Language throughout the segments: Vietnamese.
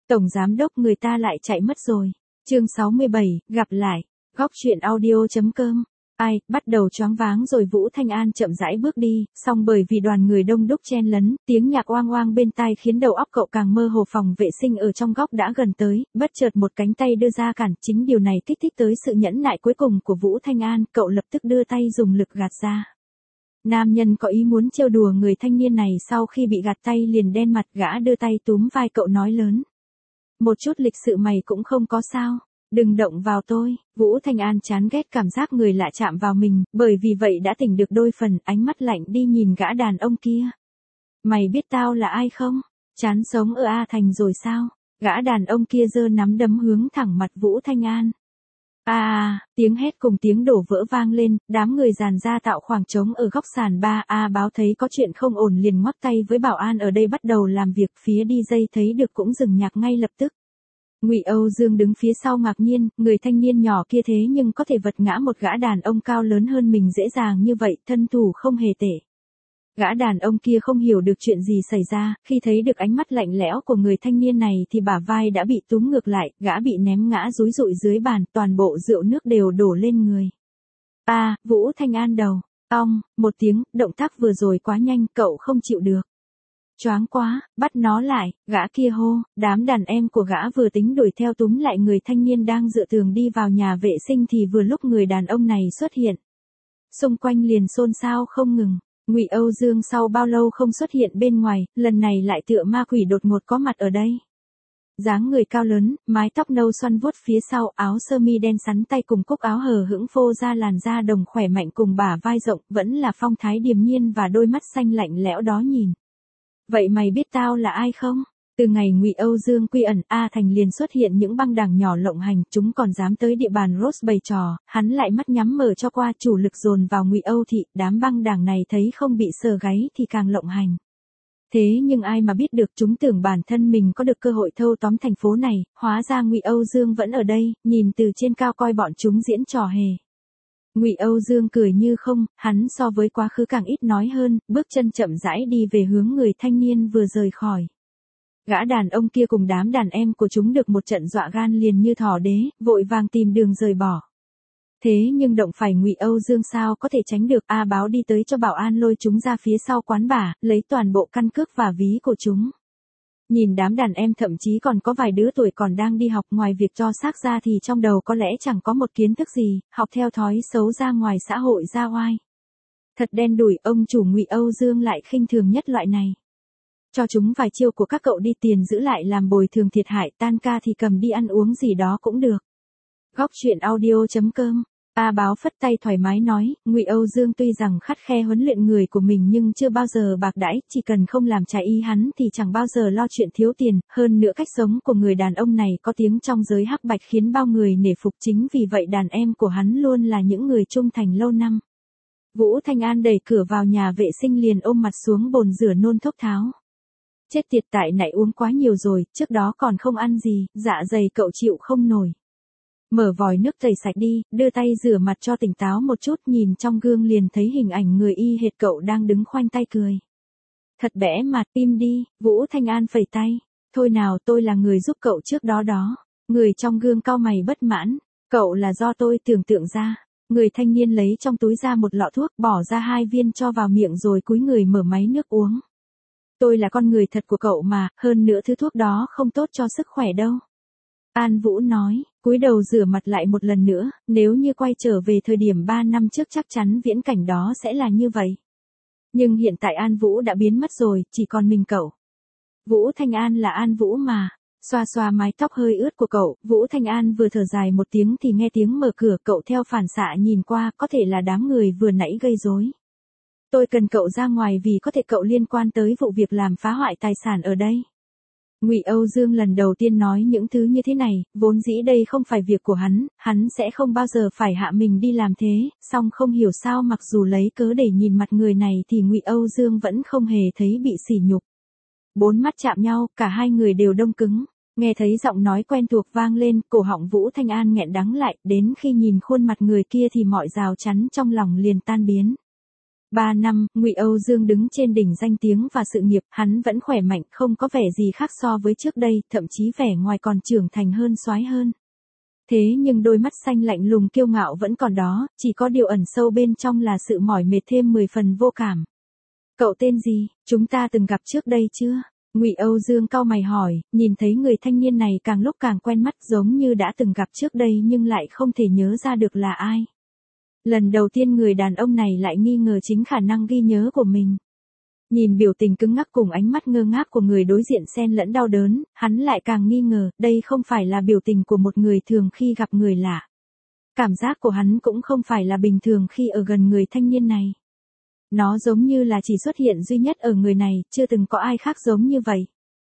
Tổng giám đốc người ta lại chạy mất rồi. Chương 67, gặp lại. Góc truyện audio.com. Ai, bắt đầu choáng váng rồi. Vũ Thanh An chậm rãi bước đi, song bởi vì đoàn người đông đúc chen lấn, tiếng nhạc oang oang bên tai khiến đầu óc cậu càng mơ hồ. Phòng vệ sinh ở trong góc đã gần tới, bất chợt một cánh tay đưa ra cản, chính điều này kích thích tới sự nhẫn nại cuối cùng của Vũ Thanh An, cậu lập tức đưa tay dùng lực gạt ra. Nam nhân có ý muốn trêu đùa người thanh niên này, sau khi bị gạt tay liền đen mặt. Gã đưa tay túm vai cậu nói lớn: một chút lịch sự mày cũng không có sao? Đừng động vào tôi. Vũ Thanh An chán ghét cảm giác người lạ chạm vào mình, bởi vì vậy đã tỉnh được đôi phần, ánh mắt lạnh đi nhìn gã đàn ông kia. Mày biết tao là ai không? Chán sống ở A Thành rồi sao? Gã đàn ông kia giơ nắm đấm hướng thẳng mặt Vũ Thanh An. Tiếng hét cùng tiếng đổ vỡ vang lên, đám người dàn ra tạo khoảng trống ở góc sàn ba. Báo thấy có chuyện không ổn liền ngoắc tay với bảo an ở đây bắt đầu làm việc. Phía DJ thấy được cũng dừng nhạc ngay lập tức. Ngụy Âu Dương đứng phía sau ngạc nhiên, người thanh niên nhỏ kia thế nhưng có thể vật ngã một gã đàn ông cao lớn hơn mình dễ dàng như vậy, thân thủ không hề tệ. Gã đàn ông kia không hiểu được chuyện gì xảy ra, khi thấy được ánh mắt lạnh lẽo của người thanh niên này thì bả vai đã bị túm ngược lại, gã bị ném ngã rúi rụi dưới bàn, toàn bộ rượu nước đều đổ lên người. Vũ Thanh An đầu. Một tiếng, động tác vừa rồi quá nhanh, cậu không chịu được. Choáng quá, bắt nó lại. Gã kia hô. Đám đàn em của gã vừa tính đuổi theo túm lại người thanh niên đang dựa tường đi vào nhà vệ sinh thì vừa lúc người đàn ông này xuất hiện. Xung quanh liền xôn xao không ngừng. Ngụy Âu Dương sau bao lâu không xuất hiện bên ngoài, lần này lại tựa ma quỷ đột ngột có mặt ở đây. Dáng người cao lớn, mái tóc nâu xoăn vuốt phía sau, áo sơ mi đen sắn tay cùng cúc áo hở hững phô ra làn da đồng khỏe mạnh cùng bả vai rộng, vẫn là phong thái điềm nhiên và đôi mắt xanh lạnh lẽo đó nhìn. Vậy mày biết tao là ai không? Từ ngày Ngụy Âu Dương quy ẩn, A Thành liền xuất hiện những băng đảng nhỏ lộng hành, chúng còn dám tới địa bàn Rose bày trò, hắn lại mắt nhắm mở cho qua, chủ lực dồn vào Ngụy Âu thị, đám băng đảng này thấy không bị sờ gáy thì càng lộng hành. Thế nhưng ai mà biết được, chúng tưởng bản thân mình có được cơ hội thâu tóm thành phố này, hóa ra Ngụy Âu Dương vẫn ở đây, nhìn từ trên cao coi bọn chúng diễn trò hề. Ngụy Âu Dương cười như không, hắn so với quá khứ càng ít nói hơn, bước chân chậm rãi đi về hướng người thanh niên vừa rời khỏi. Gã đàn ông kia cùng đám đàn em của chúng được một trận dọa gan liền như thỏ đế, vội vàng tìm đường rời bỏ. Thế nhưng động phải Ngụy Âu Dương sao có thể tránh được. Báo đi tới cho bảo an lôi chúng ra phía sau quán bar, lấy toàn bộ căn cước và ví của chúng. Nhìn đám đàn em thậm chí còn có vài đứa tuổi còn đang đi học, ngoài việc cho xác ra thì trong đầu có lẽ chẳng có một kiến thức gì, học theo thói xấu ra ngoài xã hội ra oai. Thật đen đủi, ông chủ Ngụy Âu Dương lại khinh thường nhất loại này. Cho chúng vài chiêu của các cậu đi, tiền giữ lại làm bồi thường thiệt hại, tan ca thì cầm đi ăn uống gì đó cũng được. Góc truyện audio.com. Báo phất tay thoải mái nói, Ngụy Âu Dương tuy rằng khắt khe huấn luyện người của mình nhưng chưa bao giờ bạc đãi, chỉ cần không làm trái ý hắn thì chẳng bao giờ lo chuyện thiếu tiền, hơn nữa cách sống của người đàn ông này có tiếng trong giới hắc bạch khiến bao người nể phục, chính vì vậy đàn em của hắn luôn là những người trung thành lâu năm. Vũ Thanh An đẩy cửa vào nhà vệ sinh liền ôm mặt xuống bồn rửa nôn thốc tháo. Chết tiệt, tại nãy uống quá nhiều rồi, trước đó còn không ăn gì, dạ dày cậu chịu không nổi. Mở vòi nước tẩy sạch đi, đưa tay rửa mặt cho tỉnh táo một chút, nhìn trong gương liền thấy hình ảnh người y hệt cậu đang đứng khoanh tay cười. Thật bẽ mặt, im đi. Vũ Thanh An phẩy tay. Thôi nào, tôi là người giúp cậu trước đó đó. Người trong gương cau mày bất mãn. Cậu là do tôi tưởng tượng ra. Người thanh niên lấy trong túi ra một lọ thuốc, bỏ ra 2 viên cho vào miệng rồi cúi người mở máy nước uống. Tôi là con người thật của cậu mà, hơn nữa thứ thuốc đó không tốt cho sức khỏe đâu. An Vũ nói, cúi đầu rửa mặt lại một lần nữa, nếu như quay trở về thời điểm 3 năm trước chắc chắn viễn cảnh đó sẽ là như vậy. Nhưng hiện tại An Vũ đã biến mất rồi, chỉ còn mình cậu. Vũ Thanh An là An Vũ mà. Xoa xoa mái tóc hơi ướt của cậu, Vũ Thanh An vừa thở dài một tiếng thì nghe tiếng mở cửa, cậu theo phản xạ nhìn qua, có thể là đám người vừa nãy gây rối. Tôi cần cậu ra ngoài vì có thể cậu liên quan tới vụ việc làm phá hoại tài sản ở đây. Ngụy Âu Dương lần đầu tiên nói những thứ như thế này, vốn dĩ đây không phải việc của hắn sẽ không bao giờ phải hạ mình đi làm thế, song không hiểu sao mặc dù lấy cớ để nhìn mặt người này thì Ngụy Âu Dương vẫn không hề thấy bị sỉ nhục. 4 mắt chạm nhau, cả hai người đều đông cứng, nghe thấy giọng nói quen thuộc vang lên, cổ họng Vũ Thanh An nghẹn đắng lại, đến khi nhìn khuôn mặt người kia thì mọi rào chắn trong lòng liền tan biến. 3 năm, Ngụy Âu Dương đứng trên đỉnh danh tiếng và sự nghiệp, hắn vẫn khỏe mạnh, không có vẻ gì khác so với trước đây, thậm chí vẻ ngoài còn trưởng thành hơn, soái hơn. Thế nhưng đôi mắt xanh lạnh lùng kiêu ngạo vẫn còn đó, chỉ có điều ẩn sâu bên trong là sự mỏi mệt thêm 10 phần vô cảm. Cậu tên gì, chúng ta từng gặp trước đây chưa? Ngụy Âu Dương cau mày hỏi, nhìn thấy người thanh niên này càng lúc càng quen mắt, giống như đã từng gặp trước đây nhưng lại không thể nhớ ra được là ai. Lần đầu tiên người đàn ông này lại nghi ngờ chính khả năng ghi nhớ của mình. Nhìn biểu tình cứng ngắc cùng ánh mắt ngơ ngác của người đối diện xen lẫn đau đớn, hắn lại càng nghi ngờ, đây không phải là biểu tình của một người thường khi gặp người lạ. Cảm giác của hắn cũng không phải là bình thường khi ở gần người thanh niên này. Nó giống như là chỉ xuất hiện duy nhất ở người này, chưa từng có ai khác giống như vậy.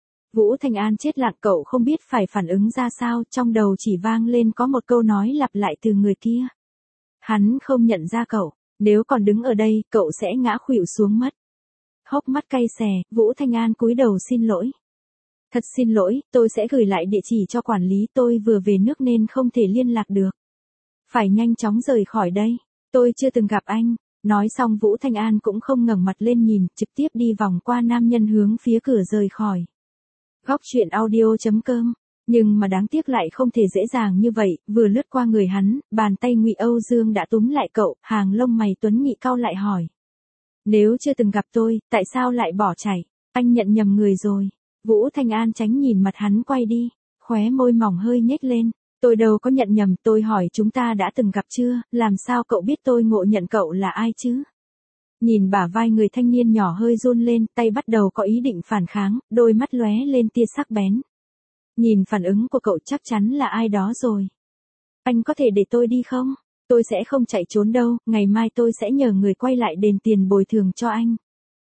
Vũ Thanh An chết lặng, cậu không biết phải phản ứng ra sao, trong đầu chỉ vang lên có một câu nói lặp lại từ người kia. Hắn không nhận ra cậu, nếu còn đứng ở đây, cậu sẽ ngã khuỵu xuống mất. Hốc mắt cay xè, Vũ Thanh An cúi đầu xin lỗi. Thật xin lỗi, tôi sẽ gửi lại địa chỉ cho quản lý, tôi vừa về nước nên không thể liên lạc được. Phải nhanh chóng rời khỏi đây, tôi chưa từng gặp anh. Nói xong Vũ Thanh An cũng không ngẩng mặt lên nhìn, trực tiếp đi vòng qua nam nhân hướng phía cửa rời khỏi. Góc truyện audio.com. Nhưng mà đáng tiếc lại không thể dễ dàng như vậy, vừa lướt qua người hắn, bàn tay Ngụy Âu Dương đã túm lại cậu, hàng lông mày tuấn nghị cau lại hỏi. Nếu chưa từng gặp tôi, tại sao lại bỏ chạy? Anh nhận nhầm người rồi. Vũ Thanh An tránh nhìn mặt hắn quay đi, khóe môi mỏng hơi nhếch lên. Tôi đâu có nhận nhầm, tôi hỏi chúng ta đã từng gặp chưa, làm sao cậu biết tôi ngộ nhận cậu là ai chứ? Nhìn bả vai người thanh niên nhỏ hơi run lên, tay bắt đầu có ý định phản kháng, đôi mắt lóe lên tia sắc bén. Nhìn phản ứng của cậu chắc chắn là ai đó rồi. Anh có thể để tôi đi không? Tôi sẽ không chạy trốn đâu, ngày mai tôi sẽ nhờ người quay lại đền tiền bồi thường cho anh.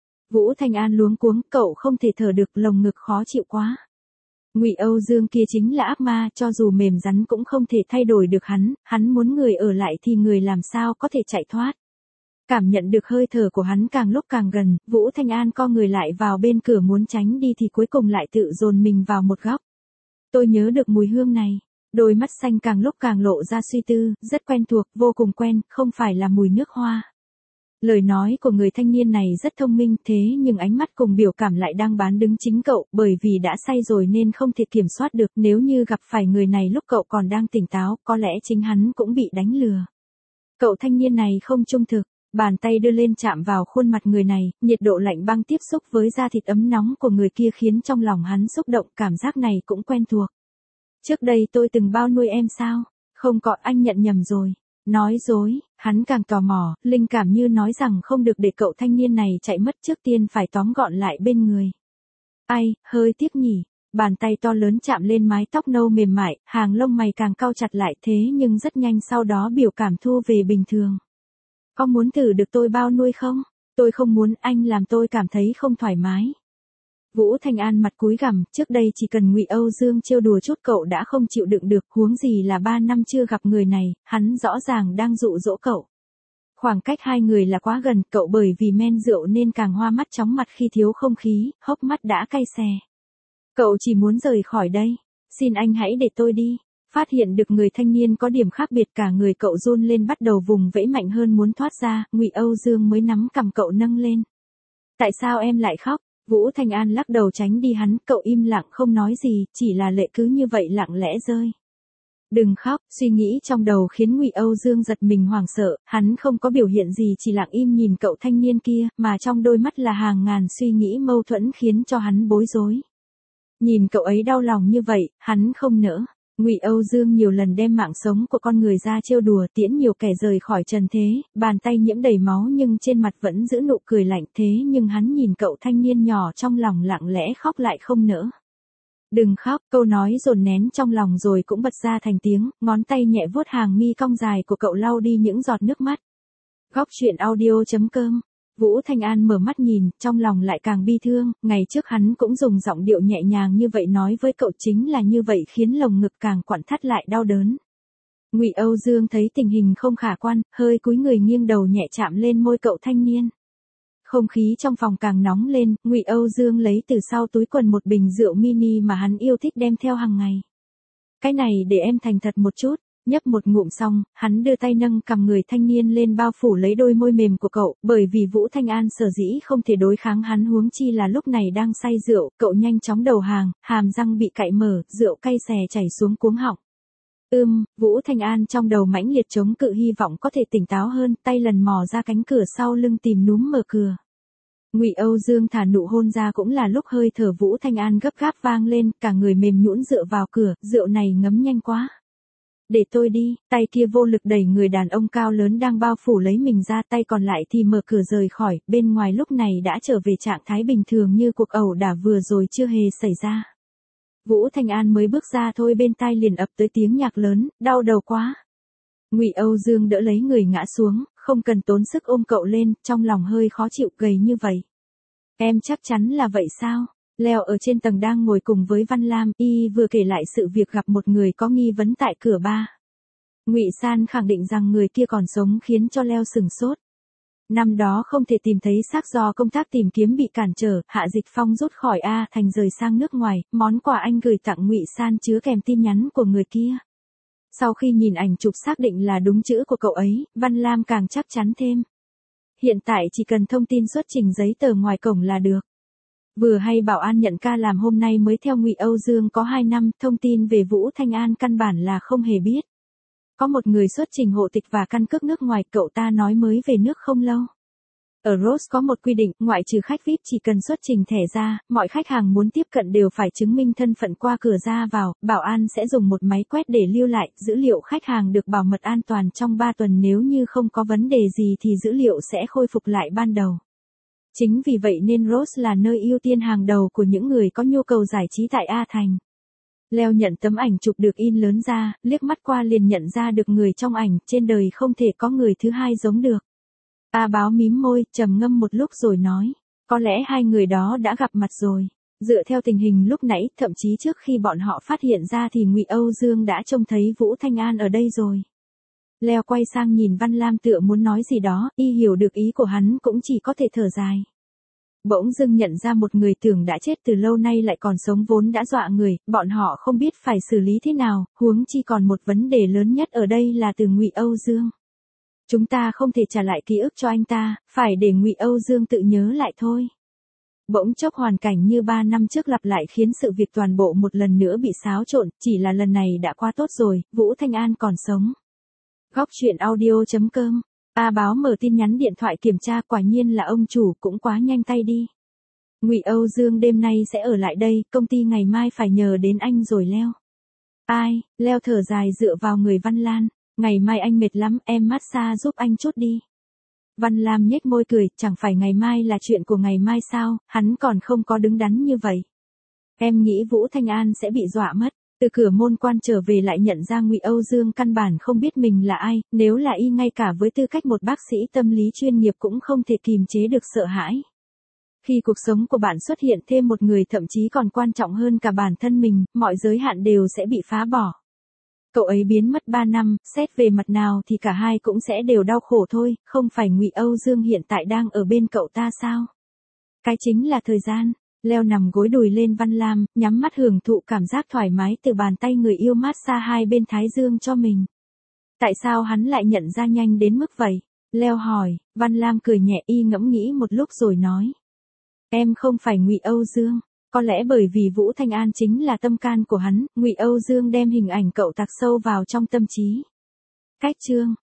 Vũ Thanh An luống cuống, cậu không thể thở được, lồng ngực khó chịu quá. Ngụy Âu Dương kia chính là ác ma, cho dù mềm rắn cũng không thể thay đổi được hắn muốn người ở lại thì người làm sao có thể chạy thoát. Cảm nhận được hơi thở của hắn càng lúc càng gần, Vũ Thanh An co người lại vào bên cửa muốn tránh đi thì cuối cùng lại tự dồn mình vào một góc. Tôi nhớ được mùi hương này. Đôi mắt xanh càng lúc càng lộ ra suy tư, rất quen thuộc, vô cùng quen, không phải là mùi nước hoa. Lời nói của người thanh niên này rất thông minh, thế nhưng ánh mắt cùng biểu cảm lại đang bán đứng chính cậu, bởi vì đã say rồi nên không thể kiểm soát được, nếu như gặp phải người này lúc cậu còn đang tỉnh táo, có lẽ chính hắn cũng bị đánh lừa. Cậu thanh niên này không trung thực, bàn tay đưa lên chạm vào khuôn mặt người này, nhiệt độ lạnh băng tiếp xúc với da thịt ấm nóng của người kia khiến trong lòng hắn xúc động, cảm giác này cũng quen thuộc. Trước đây tôi từng bao nuôi em sao? Không có, anh nhận nhầm rồi. Nói dối, hắn càng tò mò, linh cảm như nói rằng không được để cậu thanh niên này chạy mất, trước tiên phải tóm gọn lại bên người. Ai, hơi tiếc nhỉ. Bàn tay to lớn chạm lên mái tóc nâu mềm mại, hàng lông mày càng cau chặt lại, thế nhưng rất nhanh sau đó biểu cảm thu về bình thường. Có muốn thử được tôi bao nuôi không? Tôi không muốn, anh làm tôi cảm thấy không thoải mái. Vũ Thanh An mặt cúi gằm, trước đây chỉ cần Ngụy Âu Dương trêu đùa chút cậu đã không chịu đựng được, huống gì là 3 năm chưa gặp người này, hắn rõ ràng đang dụ dỗ cậu. Khoảng cách hai người là quá gần, cậu bởi vì men rượu nên càng hoa mắt chóng mặt khi thiếu không khí, hốc mắt đã cay xè. Cậu chỉ muốn rời khỏi đây, xin anh hãy để tôi đi. Phát hiện được người thanh niên có điểm khác biệt, cả người cậu run lên bắt đầu vùng vẫy mạnh hơn muốn thoát ra, Ngụy Âu Dương mới nắm cằm cậu nâng lên. Tại sao em lại khóc? Vũ Thanh An lắc đầu tránh đi hắn, cậu im lặng không nói gì, chỉ là lệ cứ như vậy lặng lẽ rơi. Đừng khóc, suy nghĩ trong đầu khiến Ngụy Âu Dương giật mình hoảng sợ, hắn không có biểu hiện gì chỉ lặng im nhìn cậu thanh niên kia, mà trong đôi mắt là hàng ngàn suy nghĩ mâu thuẫn khiến cho hắn bối rối. Nhìn cậu ấy đau lòng như vậy, hắn không nỡ. Ngụy Âu Dương nhiều lần đem mạng sống của con người ra trêu đùa, tiễn nhiều kẻ rời khỏi trần thế, bàn tay nhiễm đầy máu nhưng trên mặt vẫn giữ nụ cười lạnh, thế nhưng hắn nhìn cậu thanh niên nhỏ trong lòng lặng lẽ khóc lại không nỡ. Đừng khóc, câu nói dồn nén trong lòng rồi cũng bật ra thành tiếng, ngón tay nhẹ vuốt hàng mi cong dài của cậu lau đi những giọt nước mắt. Góc truyện audio.com. Vũ Thanh An mở mắt nhìn, trong lòng lại càng bi thương, ngày trước hắn cũng dùng giọng điệu nhẹ nhàng như vậy nói với cậu, chính là như vậy khiến lồng ngực càng quặn thắt lại đau đớn. Ngụy Âu Dương thấy tình hình không khả quan, hơi cúi người nghiêng đầu nhẹ chạm lên môi cậu thanh niên. Không khí trong phòng càng nóng lên, Ngụy Âu Dương lấy từ sau túi quần một bình rượu mini mà hắn yêu thích đem theo hàng ngày. Cái này để em thành thật một chút, Nhấp một ngụm xong, hắn đưa tay nâng cằm người thanh niên lên bao phủ lấy đôi môi mềm của cậu, bởi vì Vũ Thanh An sở dĩ không thể đối kháng hắn huống chi là lúc này đang say rượu, cậu nhanh chóng đầu hàng, hàm răng bị cạy mở, rượu cay xè chảy xuống cuống họng. Vũ Thanh An trong đầu mãnh liệt chống cự hy vọng có thể tỉnh táo hơn, tay lần mò ra cánh cửa sau lưng tìm núm mở cửa. Ngụy Âu Dương thả nụ hôn ra cũng là lúc hơi thở Vũ Thanh An gấp gáp vang lên, cả người mềm nhũn dựa vào cửa, rượu này ngấm nhanh quá. Để tôi đi, tay kia vô lực đẩy người đàn ông cao lớn đang bao phủ lấy mình ra, tay còn lại thì mở cửa rời khỏi, bên ngoài lúc này đã trở về trạng thái bình thường như cuộc ẩu đả vừa rồi chưa hề xảy ra. Vũ Thanh An mới bước ra thôi bên tai liền ập tới tiếng nhạc lớn, đau đầu quá. Ngụy Âu Dương đỡ lấy người ngã xuống, không cần tốn sức ôm cậu lên, trong lòng hơi khó chịu gầy như vậy. Em chắc chắn là vậy sao? Leo ở trên tầng đang ngồi cùng với Văn Lam, y vừa kể lại sự việc gặp một người có nghi vấn tại cửa bar. Ngụy San khẳng định rằng người kia còn sống khiến cho Leo sửng sốt. Năm đó không thể tìm thấy xác do công tác tìm kiếm bị cản trở, Hạ Dịch Phong rút khỏi A Thành rời sang nước ngoài, món quà anh gửi tặng Ngụy San chứa kèm tin nhắn của người kia. Sau khi nhìn ảnh chụp xác định là đúng chữ của cậu ấy, Văn Lam càng chắc chắn thêm. Hiện tại chỉ cần thông tin xuất trình giấy tờ ngoài cổng là được. Vừa hay bảo an nhận ca làm hôm nay mới theo Ngụy Âu Dương có 2 năm, thông tin về Vũ Thanh An căn bản là không hề biết. Có một người xuất trình hộ tịch và căn cước nước ngoài, cậu ta nói mới về nước không lâu. Ở Rose có một quy định, ngoại trừ khách VIP chỉ cần xuất trình thẻ ra, mọi khách hàng muốn tiếp cận đều phải chứng minh thân phận qua cửa ra vào, bảo an sẽ dùng một máy quét để lưu lại, dữ liệu khách hàng được bảo mật an toàn trong 3 tuần, nếu như không có vấn đề gì thì dữ liệu sẽ khôi phục lại ban đầu. Chính vì vậy nên Rose là nơi ưu tiên hàng đầu của những người có nhu cầu giải trí tại A Thành. Leo nhận tấm ảnh chụp được in lớn ra, liếc mắt qua liền nhận ra được người trong ảnh, trên đời không thể có người thứ hai giống được. A Báo mím môi, trầm ngâm một lúc rồi nói, có lẽ hai người đó đã gặp mặt rồi. Dựa theo tình hình lúc nãy, thậm chí trước khi bọn họ phát hiện ra thì Ngụy Âu Dương đã trông thấy Vũ Thanh An ở đây rồi. Leo quay sang nhìn Văn Lam tựa muốn nói gì đó, y hiểu được ý của hắn cũng chỉ có thể thở dài. Bỗng dưng nhận ra một người tưởng đã chết từ lâu nay lại còn sống vốn đã dọa người, bọn họ không biết phải xử lý thế nào, huống chi còn một vấn đề lớn nhất ở đây là từ Ngụy Âu Dương. Chúng ta không thể trả lại ký ức cho anh ta, phải để Ngụy Âu Dương tự nhớ lại thôi. Bỗng chốc hoàn cảnh như 3 năm trước lặp lại khiến sự việc toàn bộ một lần nữa bị xáo trộn, chỉ là lần này đã qua tốt rồi, Vũ Thanh An còn sống. Góc truyện audio.com. A Báo mở tin nhắn điện thoại kiểm tra, quả nhiên là ông chủ, cũng quá nhanh tay đi. Ngụy Âu Dương đêm nay sẽ ở lại đây, công ty ngày mai phải nhờ đến anh rồi Leo. Ai? Leo thở dài dựa vào người Văn Lan. Ngày mai anh mệt lắm, em massage giúp anh chút đi. Văn Lam nhếch môi cười, chẳng phải ngày mai là chuyện của ngày mai sao, hắn còn không có đứng đắn như vậy. Em nghĩ Vũ Thanh An sẽ bị dọa mất. Từ cửa môn quan trở về lại nhận ra Ngụy Âu Dương căn bản không biết mình là ai, nếu là y ngay cả với tư cách một bác sĩ tâm lý chuyên nghiệp cũng không thể kìm chế được sợ hãi. Khi cuộc sống của bạn xuất hiện thêm một người thậm chí còn quan trọng hơn cả bản thân mình, mọi giới hạn đều sẽ bị phá bỏ. Cậu ấy biến mất 3 năm, xét về mặt nào thì cả hai cũng sẽ đều đau khổ thôi, không phải Ngụy Âu Dương hiện tại đang ở bên cậu ta sao? Cái chính là thời gian. Leo nằm gối đùi lên Văn Lam, nhắm mắt hưởng thụ cảm giác thoải mái từ bàn tay người yêu massage hai bên thái dương cho mình. Tại sao hắn lại nhận ra nhanh đến mức vậy? Leo hỏi. Văn Lam cười nhẹ, y ngẫm nghĩ một lúc rồi nói. Em không phải Ngụy Âu Dương. Có lẽ bởi vì Vũ Thanh An chính là tâm can của hắn, Ngụy Âu Dương đem hình ảnh cậu tạc sâu vào trong tâm trí. Cách chương